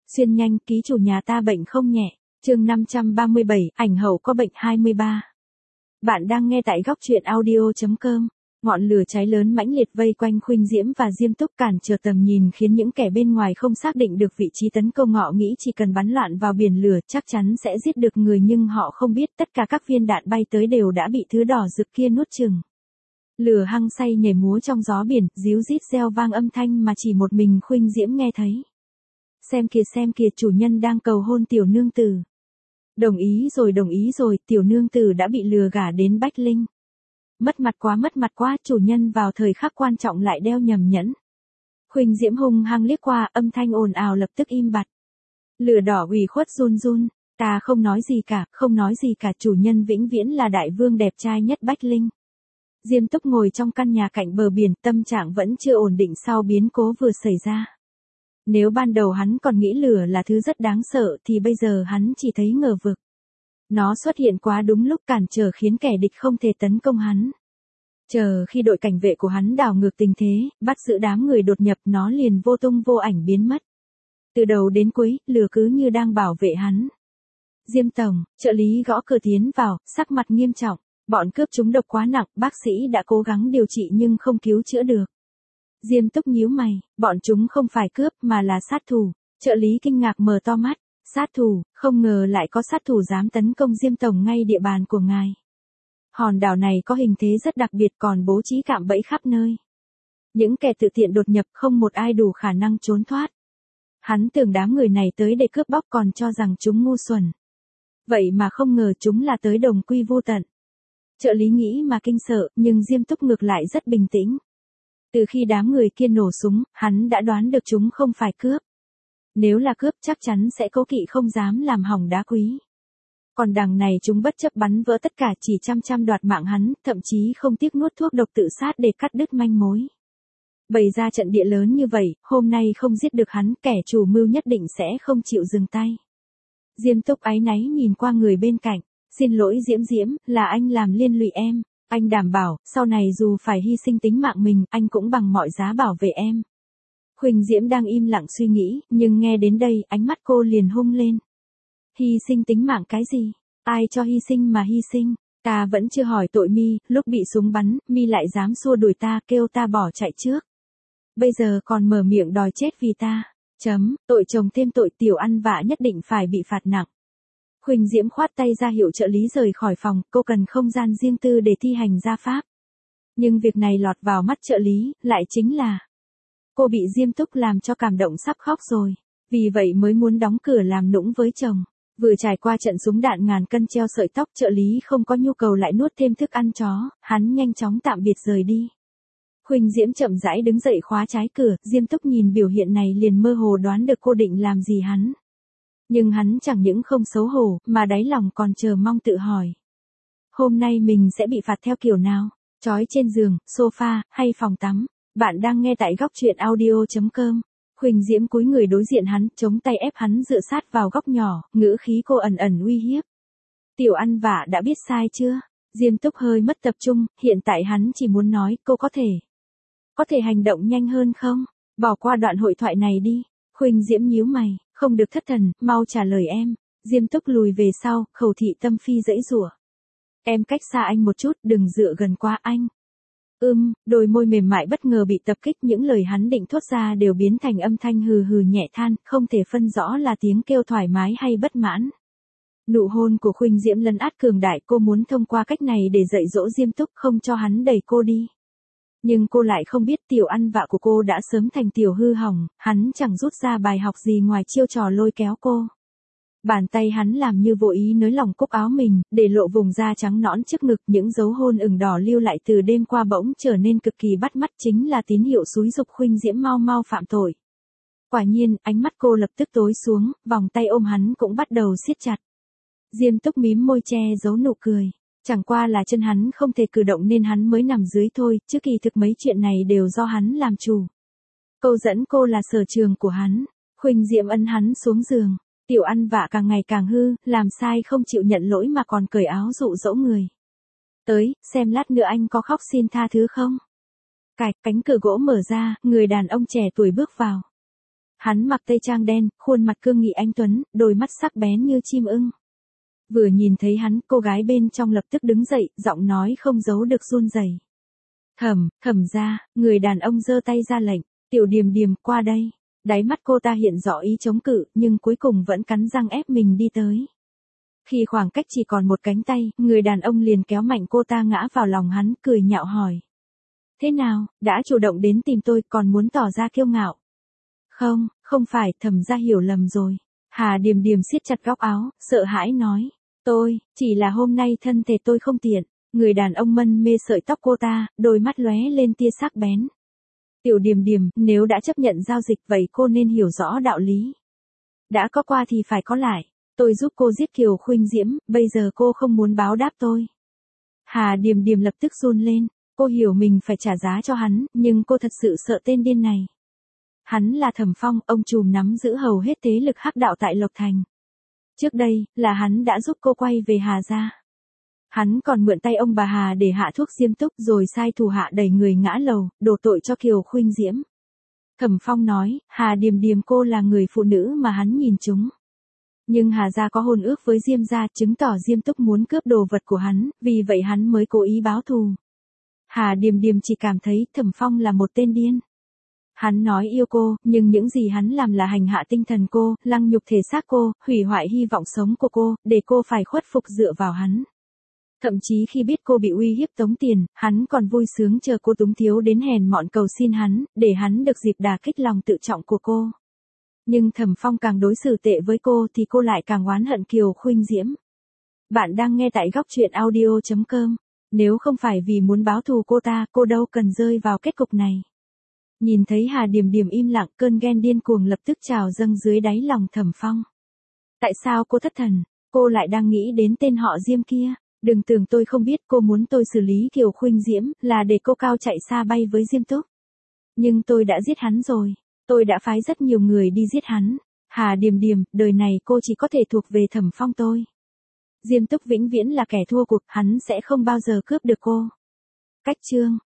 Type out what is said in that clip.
Xuyên nhanh, ký chủ nhà ta bệnh không nhẹ. Chương 537, ảnh hậu có bệnh 23. Bạn đang nghe tại góc truyện audio.com. Ngọn lửa cháy lớn mãnh liệt vây quanh Khuynh Diễm và Diêm Túc, cản trở tầm nhìn khiến những kẻ bên ngoài không xác định được vị trí tấn công. Họ nghĩ chỉ cần bắn loạn vào biển lửa chắc chắn sẽ giết được người, nhưng họ không biết tất cả các viên đạn bay tới đều đã bị thứ đỏ rực kia nuốt chửng. Lửa hăng say nhảy múa trong gió biển, ríu rít reo vang âm thanh mà chỉ một mình Khuynh Diễm nghe thấy. Xem kìa, chủ nhân đang cầu hôn tiểu nương tử. Đồng ý rồi, tiểu nương tử đã bị lừa gả đến Bách Linh. Mất mặt quá, chủ nhân vào thời khắc quan trọng lại đeo nhầm nhẫn. Khuynh Diễm hung hăng liếc qua, âm thanh ồn ào lập tức im bặt. Lửa đỏ ủy khuất run, ta không nói gì cả, chủ nhân vĩnh viễn là đại vương đẹp trai nhất Bách Linh. Diêm Túc ngồi trong căn nhà cạnh bờ biển, tâm trạng vẫn chưa ổn định sau biến cố vừa xảy ra. Nếu ban đầu hắn còn nghĩ lửa là thứ rất đáng sợ thì bây giờ hắn chỉ thấy ngờ vực. Nó xuất hiện quá đúng lúc, cản trở khiến kẻ địch không thể tấn công hắn. Chờ khi đội cảnh vệ của hắn đảo ngược tình thế, bắt giữ đám người đột nhập, nó liền vô tung vô ảnh biến mất. Từ đầu đến cuối, lửa cứ như đang bảo vệ hắn. Diêm tổng, trợ lý gõ cửa tiến vào, sắc mặt nghiêm trọng. Bọn cướp trúng độc quá nặng, bác sĩ đã cố gắng điều trị nhưng không cứu chữa được. Diêm Túc nhíu mày, bọn chúng không phải cướp mà là sát thủ. Trợ lý kinh ngạc mở to mắt. Sát thủ, không ngờ lại có sát thủ dám tấn công Diêm tổng ngay địa bàn của ngài. Hòn đảo này có hình thế rất đặc biệt, còn bố trí cạm bẫy khắp nơi. Những kẻ tự tiện đột nhập không một ai đủ khả năng trốn thoát. Hắn tưởng đám người này tới để cướp bóc, còn cho rằng chúng ngu xuẩn. Vậy mà không ngờ chúng là tới đồng quy vô tận. Trợ lý nghĩ mà kinh sợ, nhưng Diêm Túc ngược lại rất bình tĩnh. Từ khi đám người kia nổ súng, hắn đã đoán được chúng không phải cướp. Nếu là cướp chắc chắn sẽ cố kỵ, không dám làm hỏng đá quý. Còn đằng này chúng bất chấp bắn vỡ tất cả, chỉ chăm đoạt mạng hắn, thậm chí không tiếc nuốt thuốc độc tự sát để cắt đứt manh mối. Bày ra trận địa lớn như vậy, hôm nay không giết được hắn, kẻ chủ mưu nhất định sẽ không chịu dừng tay. Diêm Túc áy náy nhìn qua người bên cạnh. Xin lỗi Diễm, là anh làm liên lụy em. Anh đảm bảo, sau này dù phải hy sinh tính mạng mình, anh cũng bằng mọi giá bảo vệ em. Khuynh Diễm đang im lặng suy nghĩ, nhưng nghe đến đây, ánh mắt cô liền hung lên. Hy sinh tính mạng cái gì? Ai cho hy sinh mà hy sinh? Ta vẫn chưa hỏi tội mi, lúc bị súng bắn, mi lại dám xua đuổi ta, kêu ta bỏ chạy trước. Bây giờ còn mở miệng đòi chết vì ta. Tội chồng thêm tội, tiểu ăn vạ nhất định phải bị phạt nặng. Khuynh Diễm khoát tay ra hiệu trợ lý rời khỏi phòng, cô cần không gian riêng tư để thi hành gia pháp. Nhưng việc này lọt vào mắt trợ lý, lại chính là cô bị Diêm Túc làm cho cảm động sắp khóc rồi, vì vậy mới muốn đóng cửa làm nũng với chồng. Vừa trải qua trận súng đạn ngàn cân treo sợi tóc, trợ lý không có nhu cầu lại nuốt thêm thức ăn chó, hắn nhanh chóng tạm biệt rời đi. Khuynh Diễm chậm rãi đứng dậy khóa trái cửa, Diêm Túc nhìn biểu hiện này liền mơ hồ đoán được cô định làm gì hắn. Nhưng hắn chẳng những không xấu hổ, mà đáy lòng còn chờ mong tự hỏi. Hôm nay mình sẽ bị phạt theo kiểu nào? Trói trên giường, sofa, hay phòng tắm? Bạn đang nghe tại góc truyện audio.com. Khuynh Diễm cúi người đối diện hắn, chống tay ép hắn dựa sát vào góc nhỏ, ngữ khí cô ẩn uy hiếp. Tiểu ăn vạ đã biết sai chưa? Diêm Túc hơi mất tập trung, hiện tại hắn chỉ muốn nói, cô có thể hành động nhanh hơn không? Bỏ qua đoạn hội thoại này đi. Khuynh Diễm nhíu mày. Không được thất thần, mau trả lời em. Diêm Túc lùi về sau, khẩu thị tâm phi giãy giụa. Em cách xa anh một chút, đừng dựa gần quá anh. Đôi môi mềm mại bất ngờ bị tập kích, những lời hắn định thốt ra đều biến thành âm thanh hừ nhẹ than, không thể phân rõ là tiếng kêu thoải mái hay bất mãn. Nụ hôn của Khuynh Diễm lấn át cường đại, cô muốn thông qua cách này để dạy dỗ Diêm Túc không cho hắn đẩy cô đi. Nhưng cô lại không biết tiểu ăn vạ của cô đã sớm thành tiểu hư hỏng, hắn chẳng rút ra bài học gì ngoài chiêu trò lôi kéo cô. Bàn tay hắn làm như vô ý nới lỏng cúc áo mình, để lộ vùng da trắng nõn trước ngực, những dấu hôn ửng đỏ lưu lại từ đêm qua bỗng trở nên cực kỳ bắt mắt, chính là tín hiệu xúi giục Khuynh Diễm mau phạm tội. Quả nhiên, ánh mắt cô lập tức tối xuống, vòng tay ôm hắn cũng bắt đầu siết chặt. Diêm Túc mím môi che giấu nụ cười. Chẳng qua là chân hắn không thể cử động nên hắn mới nằm dưới thôi, chứ kỳ thực mấy chuyện này đều do hắn làm chủ. Câu dẫn cô là sở trường của hắn. Khuynh Diễm ấn hắn xuống giường. Tiểu ăn vạ càng ngày càng hư, làm sai không chịu nhận lỗi mà còn cởi áo dụ dỗ người. Tới, xem lát nữa anh có khóc xin tha thứ không? Cạch, cánh cửa gỗ mở ra, người đàn ông trẻ tuổi bước vào. Hắn mặc tây trang đen, khuôn mặt cương nghị anh tuấn, đôi mắt sắc bén như chim ưng. Vừa nhìn thấy hắn, cô gái bên trong lập tức đứng dậy, giọng nói không giấu được run rẩy. Thẩm gia, người đàn ông giơ tay ra lệnh, Tiểu Điềm Điềm qua đây. Đáy mắt cô ta hiện rõ ý chống cự, nhưng cuối cùng vẫn cắn răng ép mình đi tới. Khi khoảng cách chỉ còn một cánh tay, người đàn ông liền kéo mạnh cô ta ngã vào lòng hắn, cười nhạo hỏi. Thế nào, đã chủ động đến tìm tôi còn muốn tỏ ra kiêu ngạo? Không phải, Thẩm gia hiểu lầm rồi. Hà Điềm Điềm siết chặt góc áo, sợ hãi nói. Chỉ là hôm nay thân thể tôi không tiện. Người đàn ông mân mê sợi tóc cô ta, đôi mắt lóe lên tia sắc bén. Tiểu Điềm Điềm, nếu đã chấp nhận giao dịch vậy cô nên hiểu rõ đạo lý. Đã có qua thì phải có lại. Tôi giúp cô giết Kiều Khuynh Diễm, bây giờ cô không muốn báo đáp tôi. Hà Điềm Điềm lập tức run lên, cô hiểu mình phải trả giá cho hắn, nhưng cô thật sự sợ tên điên này. Hắn là Thẩm Phong, ông trùm nắm giữ hầu hết thế lực hắc đạo tại Lộc Thành. Trước đây, là hắn đã giúp cô quay về Hà gia. Hắn còn mượn tay ông bà Hà để hạ thuốc diêm túc rồi sai thủ hạ đẩy người ngã lầu, đổ tội cho Kiều Khuynh Diễm. Thẩm Phong nói, Hà Điềm Điềm cô là người phụ nữ mà hắn nhìn trúng. Nhưng Hà gia có hôn ước với Diêm gia, chứng tỏ Diêm túc muốn cướp đồ vật của hắn, vì vậy hắn mới cố ý báo thù. Hà Điềm Điềm chỉ cảm thấy Thẩm Phong là một tên điên. Hắn nói yêu cô, nhưng những gì hắn làm là hành hạ tinh thần cô, lăng nhục thể xác cô, hủy hoại hy vọng sống của cô, để cô phải khuất phục dựa vào hắn. Thậm chí khi biết cô bị uy hiếp tống tiền, hắn còn vui sướng chờ cô túng thiếu đến hèn mọn cầu xin hắn, để hắn được dịp đả kích lòng tự trọng của cô. Nhưng Thẩm Phong càng đối xử tệ với cô thì cô lại càng oán hận Kiều Khuynh Diễm. Bạn đang nghe tại góc truyện audio.com. Nếu không phải vì muốn báo thù cô đâu cần rơi vào kết cục này. Nhìn thấy Hà Điềm Điềm im lặng, cơn ghen điên cuồng lập tức trào dâng dưới đáy lòng Thẩm Phong. Tại sao cô thất thần? Cô lại đang nghĩ đến tên họ Diêm kia. Đừng tưởng tôi không biết cô muốn tôi xử lý Kiều Khuynh Diễm là để cô cao chạy xa bay với Diêm Túc. Nhưng tôi đã giết hắn rồi. Tôi đã phái rất nhiều người đi giết hắn. Hà Điềm Điềm, đời này cô chỉ có thể thuộc về Thẩm Phong tôi. Diêm Túc vĩnh viễn là kẻ thua cuộc, hắn sẽ không bao giờ cướp được cô. Cách chương